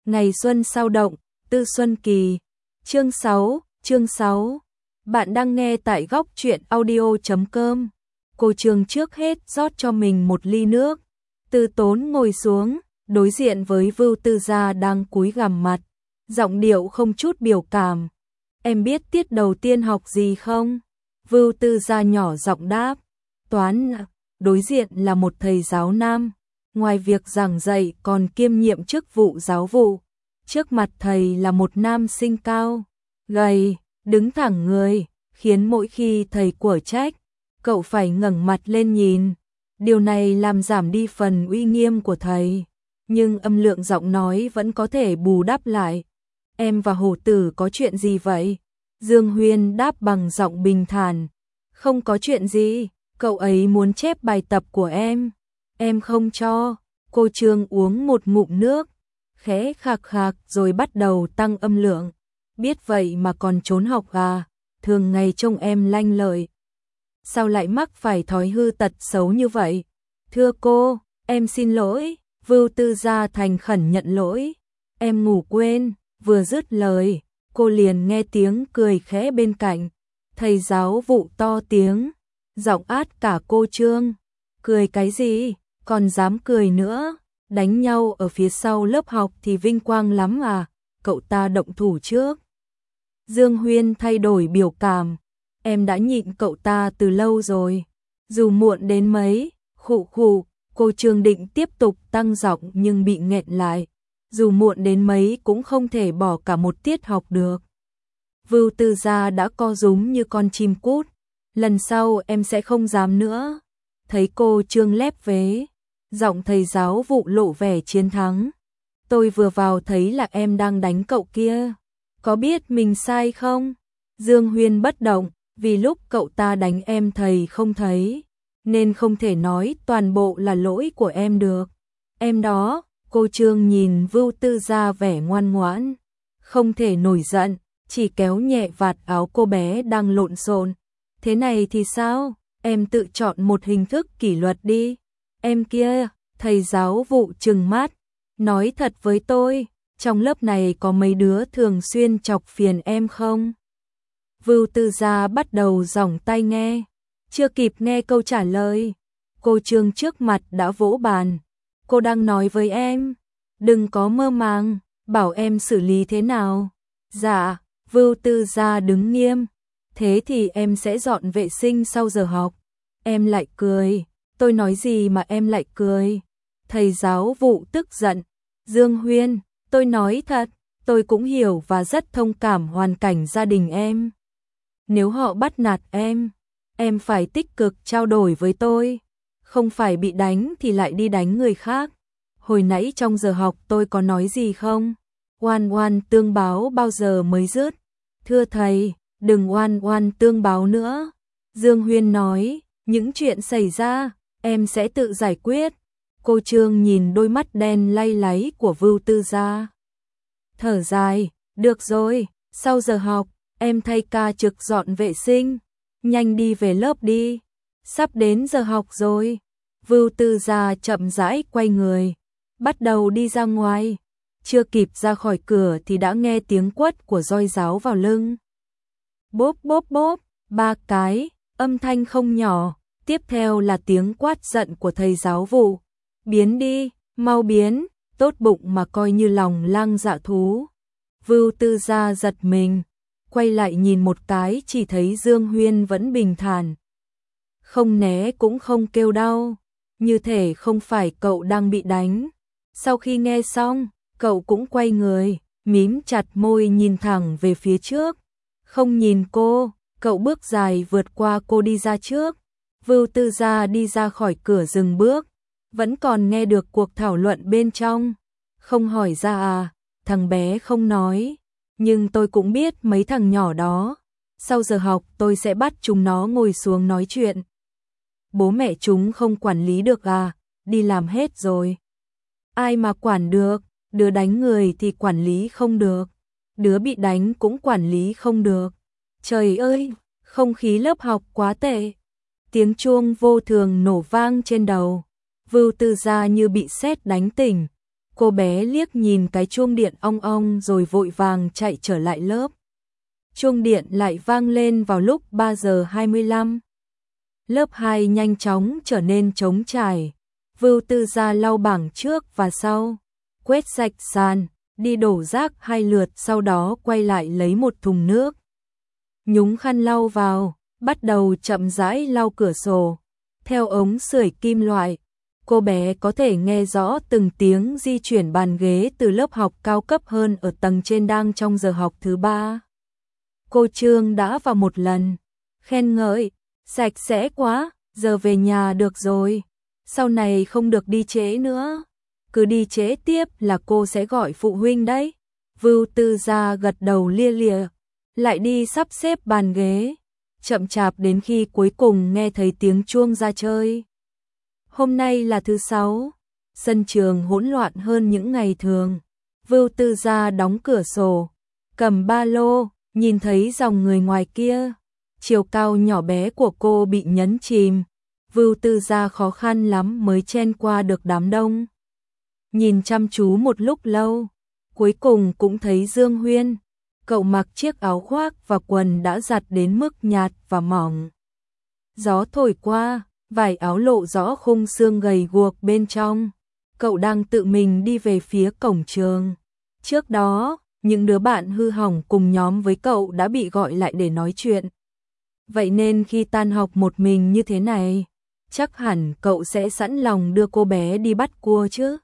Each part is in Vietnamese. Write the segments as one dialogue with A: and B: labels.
A: Ngày xuân sao động, Tư Xuân Kỳ. Chương 6. Bạn đang nghe tại góc truyện audio.com. Cô Trương trước hết rót cho mình một ly nước. Tư Tốn ngồi xuống, đối diện với Vưu Tư Gia đang cúi gằm mặt, giọng điệu không chút biểu cảm. Em biết tiết đầu tiên học gì không? Vưu Tư Gia nhỏ giọng đáp. Toán. Đối diện là một thầy giáo nam. Ngoài việc giảng dạy còn kiêm nhiệm chức vụ giáo vụ. Trước mặt thầy là một nam sinh cao, gầy, đứng thẳng người, khiến mỗi khi thầy của trách, cậu phải ngẩng mặt lên nhìn. Điều này làm giảm đi phần uy nghiêm của thầy, nhưng âm lượng giọng nói vẫn có thể bù đắp lại. Em và Hổ Tử có chuyện gì vậy? Dương Huyên đáp bằng giọng bình thản. Không có chuyện gì, cậu ấy muốn chép bài tập của em. Em không cho. Cô Trương uống một ngụm nước, khẽ khạc khạc rồi bắt đầu tăng âm lượng. Biết vậy mà còn trốn học à? Thường ngày trông em lanh lợi, sao lại mắc phải thói hư tật xấu như vậy? Thưa cô, em xin lỗi. Vưu Tư Gia thành khẩn nhận lỗi. Em ngủ quên. Vừa dứt lời, cô liền nghe tiếng cười khẽ bên cạnh. Thầy giáo vụ to tiếng, giọng át cả cô Trương. Cười cái gì? Còn dám cười nữa? Đánh nhau ở phía sau lớp học thì vinh quang lắm à? Cậu ta động thủ trước. Dương Huyên thay đổi biểu cảm. Em đã nhịn cậu ta từ lâu rồi. Dù muộn đến mấy, khụ khụ, cô Trương định tiếp tục tăng giọng nhưng bị nghẹn lại. Dù muộn đến mấy cũng không thể bỏ cả một tiết học được. Vưu Tư Gia đã co rúm như con chim cút. Lần sau em sẽ không dám nữa. Thấy cô Trương lép vế, giọng thầy giáo vụ lộ vẻ chiến thắng. Tôi vừa vào thấy là em đang đánh cậu kia. Có biết mình sai không? Dương Huyên bất động, vì lúc cậu ta đánh em thầy không thấy, nên không thể nói toàn bộ là lỗi của em được. Em đó, cô Trương nhìn Vưu Tư Gia vẻ ngoan ngoãn, không thể nổi giận, chỉ kéo nhẹ vạt áo cô bé đang lộn xộn. Thế này thì sao? Em tự chọn một hình thức kỷ luật đi. Em kia, thầy giáo vụ trừng mắt, nói thật với tôi, trong lớp này có mấy đứa thường xuyên chọc phiền em không? Vưu Tư Gia bắt đầu giỏng tai nghe, chưa kịp nghe câu trả lời, cô Trương trước mặt đã vỗ bàn. Cô đang nói với em, đừng có mơ màng, bảo em xử lý thế nào. Dạ. Vưu Tư Gia đứng nghiêm. Thế thì em sẽ dọn vệ sinh sau giờ học. Em lại cười. Tôi nói gì mà em lại cười? Thầy giáo vụ tức giận. Dương Huyên, tôi nói thật, tôi cũng hiểu và rất thông cảm hoàn cảnh gia đình em. Nếu họ bắt nạt em phải tích cực trao đổi với tôi. Không phải bị đánh thì lại đi đánh người khác. Hồi nãy trong giờ học tôi có nói gì không? Oan oan tương báo bao giờ mới dứt? Thưa thầy, đừng oan oan tương báo nữa. Dương Huyên nói, những chuyện xảy ra, em sẽ tự giải quyết. Cô Trương nhìn đôi mắt đen lay láy của Vưu Tư Gia. Thở dài, được rồi, sau giờ học, em thay ca trực dọn vệ sinh. Nhanh đi về lớp đi, sắp đến giờ học rồi. Vưu Tư Gia chậm rãi quay người, bắt đầu đi ra ngoài. Chưa kịp ra khỏi cửa thì đã nghe tiếng quất của roi giáo vào lưng. Bốp bốp bốp, 3 cái, âm thanh không nhỏ, tiếp theo là tiếng quát giận của thầy giáo vụ. Biến đi, mau biến, tốt bụng mà coi như lòng lang dạ thú. Vưu Tư Gia giật mình, quay lại nhìn một cái chỉ thấy Dương Huyên vẫn bình thản. Không né cũng không kêu đau, như thể không phải cậu đang bị đánh. Sau khi nghe xong, cậu cũng quay người, mím chặt môi nhìn thẳng về phía trước. Không nhìn cô, cậu bước dài vượt qua cô đi ra trước. Vưu Tư Gia đi ra khỏi cửa dừng bước, vẫn còn nghe được cuộc thảo luận bên trong. Không hỏi ra à? Thằng bé không nói, nhưng tôi cũng biết mấy thằng nhỏ đó. Sau giờ học tôi sẽ bắt chúng nó ngồi xuống nói chuyện. Bố mẹ chúng không quản lý được à? Đi làm hết rồi. Ai mà quản được? Đứa đánh người thì quản lý không được, đứa bị đánh cũng quản lý không được. Trời ơi, không khí lớp học quá tệ. Tiếng chuông vô thường nổ vang trên đầu. Vưu Tư Gia như bị sét đánh tỉnh, Cô bé liếc nhìn cái chuông điện ong ong rồi vội vàng chạy trở lại lớp. Chuông điện lại vang lên vào lúc 3 giờ 25. Lớp 2 nhanh chóng trở nên trống trải. Vưu Tư Gia lau bảng trước và sau, quét sạch sàn, đi đổ rác 2 lượt, sau đó quay lại lấy một thùng nước. Nhúng khăn lau vào, bắt đầu chậm rãi lau cửa sổ. Theo ống sưởi kim loại, cô bé có thể nghe rõ từng tiếng di chuyển bàn ghế từ lớp học cao cấp hơn ở tầng trên đang trong giờ học thứ 3. Cô Trương đã vào một lần, khen ngợi, sạch sẽ quá, giờ về nhà được rồi, sau này không được đi trễ nữa, cứ đi trễ tiếp là cô sẽ gọi phụ huynh đấy. Vưu Tư Gia gật đầu lia lịa, lại đi sắp xếp bàn ghế, chậm chạp đến khi cuối cùng nghe thấy tiếng chuông ra chơi. Hôm nay là thứ 6, sân trường hỗn loạn hơn những ngày thường. Vưu Tư Gia đóng cửa sổ, cầm ba lô, nhìn thấy dòng người ngoài kia. Chiều cao nhỏ bé của cô bị nhấn chìm. Vưu Tư Gia khó khăn lắm mới chen qua được đám đông. Nhìn chăm chú một lúc lâu, cuối cùng cũng thấy Dương Huyên. Cậu mặc chiếc áo khoác và quần đã giặt đến mức nhạt và mỏng. Gió thổi qua, vải áo lộ rõ khung xương gầy guộc bên trong. Cậu đang tự mình đi về phía cổng trường. Trước đó, những đứa bạn hư hỏng cùng nhóm với cậu đã bị gọi lại để nói chuyện. Vậy nên khi tan học một mình như thế này, chắc hẳn cậu sẽ sẵn lòng đưa cô bé đi bắt cua chứ.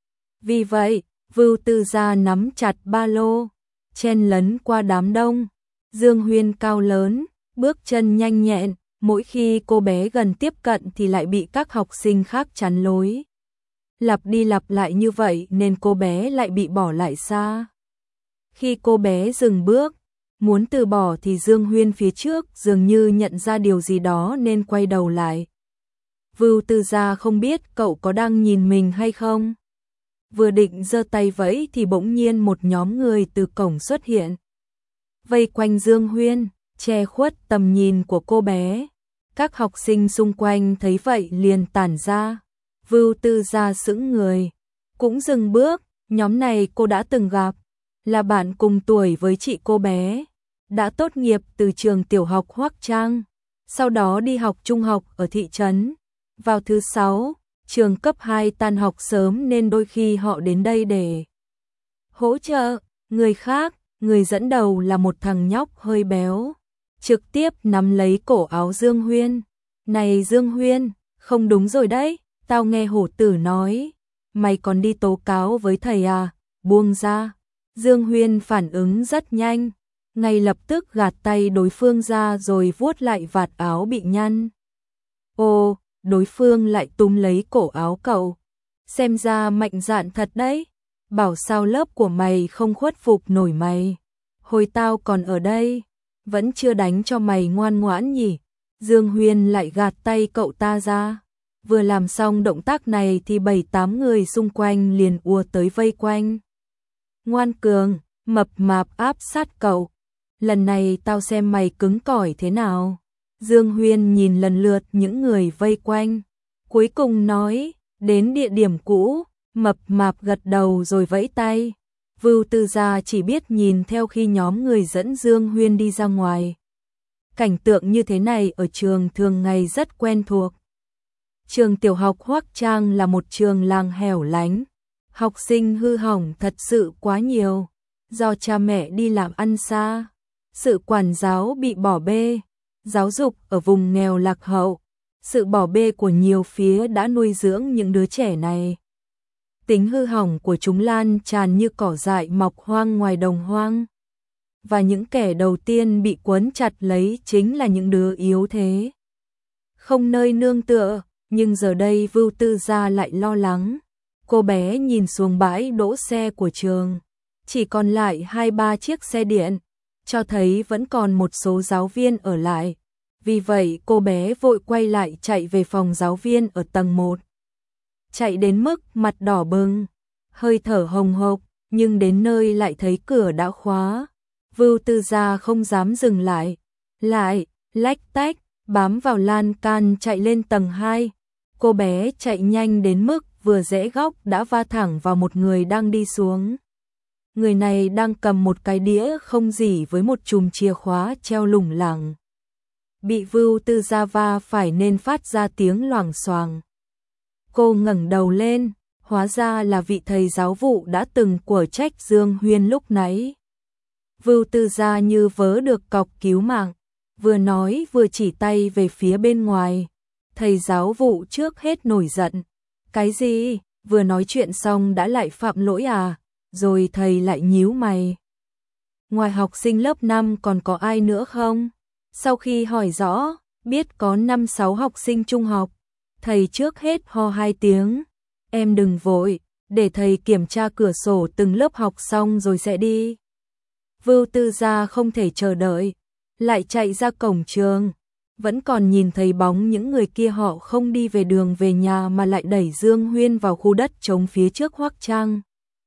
A: Vì vậy, Vưu Tư Gia nắm chặt ba lô, chen lấn qua đám đông. Dương Huyên cao lớn, bước chân nhanh nhẹn, mỗi khi cô bé gần tiếp cận thì lại bị các học sinh khác chắn lối. Lặp đi lặp lại như vậy nên cô bé lại bị bỏ lại xa. Khi cô bé dừng bước, muốn từ bỏ thì Dương Huyên phía trước dường như nhận ra điều gì đó nên quay đầu lại. Vưu Tư Gia không biết cậu có đang nhìn mình hay không. Vừa định giơ tay vẫy thì bỗng nhiên một nhóm người từ cổng xuất hiện. Vây quanh Dương Huyên, che khuất tầm nhìn của cô bé. Các học sinh xung quanh thấy vậy liền tản ra. Vưu Tư Gia sững người, cũng dừng bước. Nhóm này cô đã từng gặp, là bạn cùng tuổi với chị cô bé, đã tốt nghiệp từ trường tiểu học Hoắc Trang, sau đó đi học trung học ở thị trấn. Vào thứ 6, trường cấp 2 tan học sớm nên đôi khi họ đến đây để hỗ trợ người khác. Người dẫn đầu là một thằng nhóc hơi béo, trực tiếp nắm lấy cổ áo Dương Huyên. Này Dương Huyên, không đúng rồi đấy, tao nghe hổ tử nói, mày còn đi tố cáo với thầy à, buông ra. Dương Huyên phản ứng rất nhanh, ngay lập tức gạt tay đối phương ra rồi vuốt lại vạt áo bị nhăn. Ô, đối phương lại túm lấy cổ áo cậu. Xem ra mạnh dạn thật đấy, bảo sao lớp của mày không khuất phục nổi mày. Hồi tao còn ở đây, vẫn chưa đánh cho mày ngoan ngoãn nhỉ. Dương Huyên lại gạt tay cậu ta ra. Vừa làm xong động tác này thì 7-8 người xung quanh liền ùa tới vây quanh. Ngoan cường, mập mạp áp sát cậu. Lần này tao xem mày cứng cỏi thế nào. Dương Huyên nhìn lần lượt những người vây quanh. Cuối cùng nói, đến địa điểm cũ, mập mạp gật đầu rồi vẫy tay. Vưu Tư Gia chỉ biết nhìn theo khi nhóm người dẫn Dương Huyên đi ra ngoài. Cảnh tượng như thế này ở trường thường ngày rất quen thuộc. Trường tiểu học Hoắc Trang là một trường làng hẻo lánh. Học sinh hư hỏng thật sự quá nhiều. Do cha mẹ đi làm ăn xa, sự quản giáo bị bỏ bê, giáo dục ở vùng nghèo lạc hậu, sự bỏ bê của nhiều phía đã nuôi dưỡng những đứa trẻ này. Tính hư hỏng của chúng lan tràn như cỏ dại mọc hoang ngoài đồng hoang. Và những kẻ đầu tiên bị quấn chặt lấy chính là những đứa yếu thế, không nơi nương tựa. Nhưng giờ đây Vưu Tư Gia lại lo lắng. Cô bé nhìn xuống bãi đỗ xe của trường, chỉ còn lại 2-3 chiếc xe điện, cho thấy vẫn còn một số giáo viên ở lại. Vì vậy cô bé vội quay lại chạy về phòng giáo viên ở tầng 1. Chạy đến mức mặt đỏ bừng, hơi thở hồng hộc, nhưng đến nơi lại thấy cửa đã khóa. Vưu Tư Gia không dám dừng lại, lách tách, bám vào lan can chạy lên tầng 2. Cô bé chạy nhanh đến mức vừa rẽ góc đã va thẳng vào một người đang đi xuống. Người này đang cầm một cái đĩa không rỉ với một chùm chìa khóa treo lủng lẳng. Bị Vưu Tư Gia va phải nên phát ra tiếng loảng xoảng. Cô ngẩng đầu lên, hóa ra là vị thầy giáo vụ đã từng quở trách Dương Huyên lúc nãy. Vưu Tư Gia như vớ được cọc cứu mạng, vừa nói vừa chỉ tay về phía bên ngoài. Thầy giáo vụ trước hết nổi giận. Cái gì? Vừa nói chuyện xong đã lại phạm lỗi à? Rồi thầy lại nhíu mày. Ngoài học sinh lớp 5 còn có ai nữa không? Sau khi hỏi rõ, biết có 5-6 học sinh trung học. Thầy trước hết ho 2 tiếng. Em đừng vội, để thầy kiểm tra cửa sổ từng lớp học xong rồi sẽ đi. Vưu Tư Gia không thể chờ đợi, lại chạy ra cổng trường. Vẫn còn nhìn thấy bóng những người kia, họ không đi về đường về nhà mà lại đẩy Dương Huyên vào khu đất trống phía trước Hoắc Trang.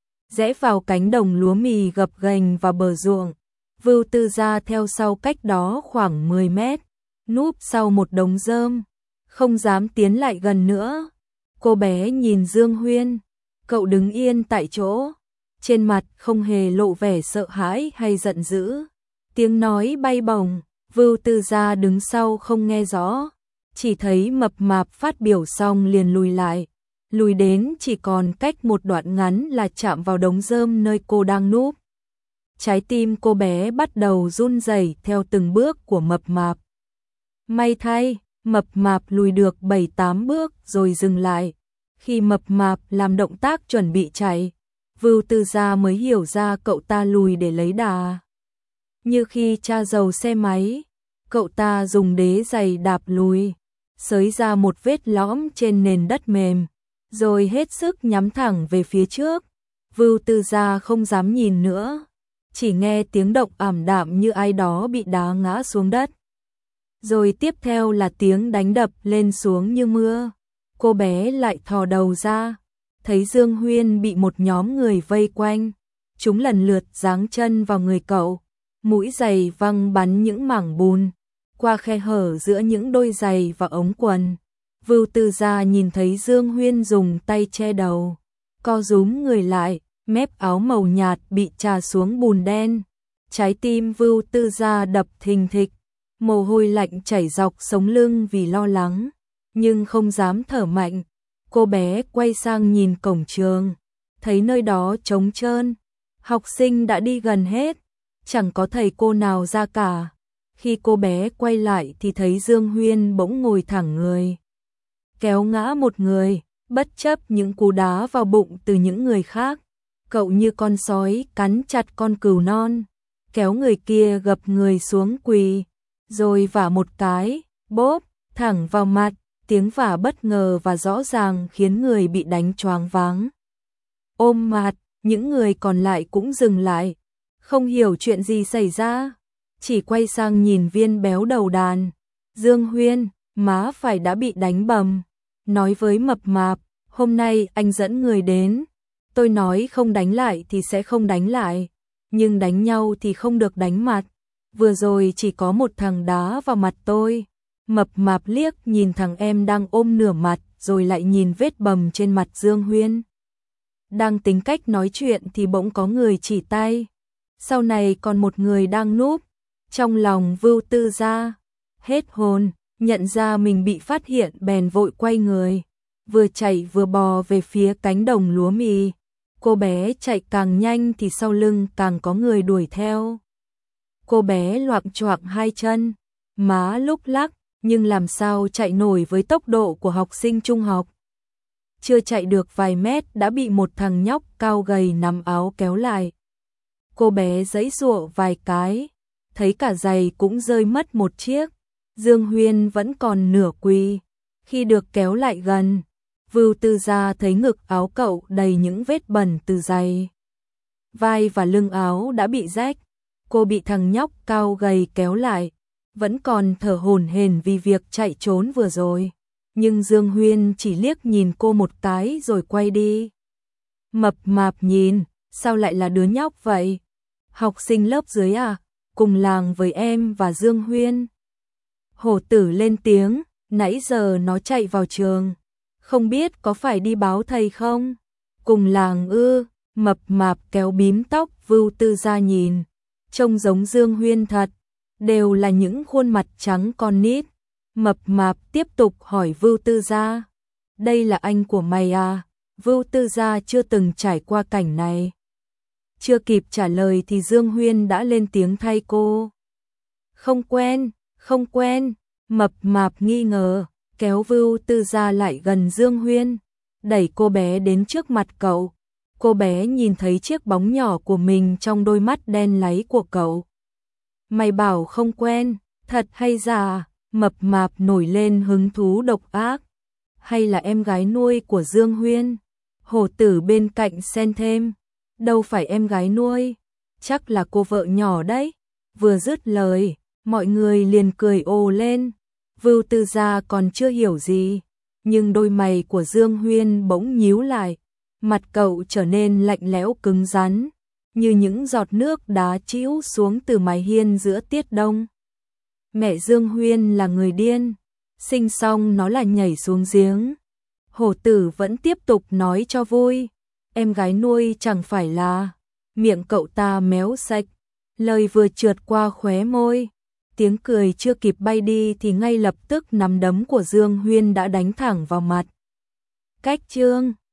A: Rẽ vào cánh đồng lúa mì gập ghềnh và bờ ruộng. Vưu Tư Gia theo sau cách đó khoảng 10 mét, núp sau một đống rơm, không dám tiến lại gần nữa. Cô bé nhìn Dương Huyên, cậu đứng yên tại chỗ, trên mặt không hề lộ vẻ sợ hãi hay giận dữ. Tiếng nói bay bổng, Vưu Tư Gia đứng sau không nghe rõ, chỉ thấy mập mạp phát biểu xong liền lùi lại, lùi đến chỉ còn cách một đoạn ngắn là chạm vào đống rơm nơi cô đang núp. Trái tim cô bé bắt đầu run rẩy theo từng bước của mập mạp. May thay, mập mạp lùi được 7-8 bước rồi dừng lại. Khi mập mạp làm động tác chuẩn bị chạy, Vưu Tư Gia mới hiểu ra cậu ta lùi để lấy đà. Như khi tra dầu xe máy, cậu ta dùng đế giày đạp lùi, xới ra một vết lõm trên nền đất mềm, rồi hết sức nhắm thẳng về phía trước. Vưu Tư Gia không dám nhìn nữa, chỉ nghe tiếng động ảm đạm như ai đó bị đá ngã xuống đất. Rồi tiếp theo là tiếng đánh đập lên xuống như mưa. Cô bé lại thò đầu ra, thấy Dương Huyên bị một nhóm người vây quanh. Chúng lần lượt giáng chân vào người cậu, mũi giày văng bắn những mảng bùn qua khe hở giữa những đôi giày và ống quần. Vưu Tư Gia nhìn thấy Dương Huyên dùng tay che đầu, co rúm người lại, mép áo màu nhạt bị chà xuống bùn đen. Trái tim Vưu Tư Gia đập thình thịch, mồ hôi lạnh chảy dọc sống lưng vì lo lắng, nhưng không dám thở mạnh. Cô bé quay sang nhìn cổng trường, thấy nơi đó trống trơn, học sinh đã đi gần hết, chẳng có thầy cô nào ra cả. Khi cô bé quay lại thì thấy Dương Huyên bỗng ngồi thẳng người, kéo ngã một người, bất chấp những cú đá vào bụng từ những người khác. Cậu như con sói cắn chặt con cừu non, kéo người kia gập người xuống quỳ, rồi vả một cái, bốp, thẳng vào mặt. Tiếng vả bất ngờ và rõ ràng khiến người bị đánh choáng váng. Ôm mặt, những người còn lại cũng dừng lại, không hiểu chuyện gì xảy ra, chỉ quay sang nhìn Viên béo đầu đàn. Dương Huyên, má phải đã bị đánh bầm, nói với mập mạp, hôm nay anh dẫn người đến. Tôi nói không đánh lại thì sẽ không đánh lại, nhưng đánh nhau thì không được đánh mặt. Vừa rồi chỉ có một thằng đá vào mặt tôi. Mập mạp liếc nhìn thằng em đang ôm nửa mặt, rồi lại nhìn vết bầm trên mặt Dương Huyên. Đang tính cách nói chuyện thì bỗng có người chỉ tay. Sau này còn một người đang núp. Trong lòng Vưu Tư Gia hết hồn, nhận ra mình bị phát hiện bèn vội quay người, vừa chạy vừa bò về phía cánh đồng lúa mì. Cô bé chạy càng nhanh thì sau lưng càng có người đuổi theo. Cô bé loạng choạng hai chân, má lúc lắc, nhưng làm sao chạy nổi với tốc độ của học sinh trung học. Chưa chạy được vài mét đã bị một thằng nhóc cao gầy nắm áo kéo lại. Cô bé giãy giụa vài cái, thấy cả giày cũng rơi mất một chiếc. Dương Huyên vẫn còn nửa quỳ. Khi được kéo lại gần, Vưu Tư Gia thấy ngực áo cậu đầy những vết bẩn từ giày. Vai và lưng áo đã bị rách. Cô bị thằng nhóc cao gầy kéo lại, vẫn còn thở hổn hển vì việc chạy trốn vừa rồi. Nhưng Dương Huyên chỉ liếc nhìn cô một cái rồi quay đi. Mập mạp nhìn, sao lại là đứa nhóc vậy? Học sinh lớp dưới à? Cùng làng với em và Dương Huyên. Hổ tử lên tiếng, nãy giờ nó chạy vào trường. Không biết có phải đi báo thầy không? Cùng làng ư? Mập mạp kéo bím tóc Vưu Tư Gia nhìn, trông giống Dương Huyên thật, đều là những khuôn mặt trắng con nít. Mập mạp tiếp tục hỏi Vưu Tư Gia, đây là anh của mày à? Vưu Tư Gia chưa từng trải qua cảnh này. Chưa kịp trả lời thì Dương Huyên đã lên tiếng thay cô. Không quen, không quen. Mập mạp nghi ngờ, kéo Vưu Tư Gia lại gần Dương Huyên, đẩy cô bé đến trước mặt cậu. Cô bé nhìn thấy chiếc bóng nhỏ của mình trong đôi mắt đen láy của cậu. Mày bảo không quen, thật hay giả? Mập mạp nổi lên hứng thú độc ác. Hay là em gái nuôi của Dương Huyên? Hổ tử bên cạnh xen thêm, đâu phải em gái nuôi, chắc là cô vợ nhỏ đấy. Vừa dứt lời, mọi người liền cười ồ lên. Vưu Tư Gia còn chưa hiểu gì, nhưng đôi mày của Dương Huyên bỗng nhíu lại, mặt cậu trở nên lạnh lẽo cứng rắn, như những giọt nước đá trĩu xuống từ mái hiên giữa tiết đông. Mẹ Dương Huyên là người điên, sinh xong nó là nhảy xuống giếng. Hổ tử vẫn tiếp tục nói cho vui, em gái nuôi chẳng phải là. Miệng cậu ta méo sạch, lời vừa trượt qua khóe môi. Tiếng cười chưa kịp bay đi thì ngay lập tức nắm đấm của Dương Huyên đã đánh thẳng vào mặt. Cách chương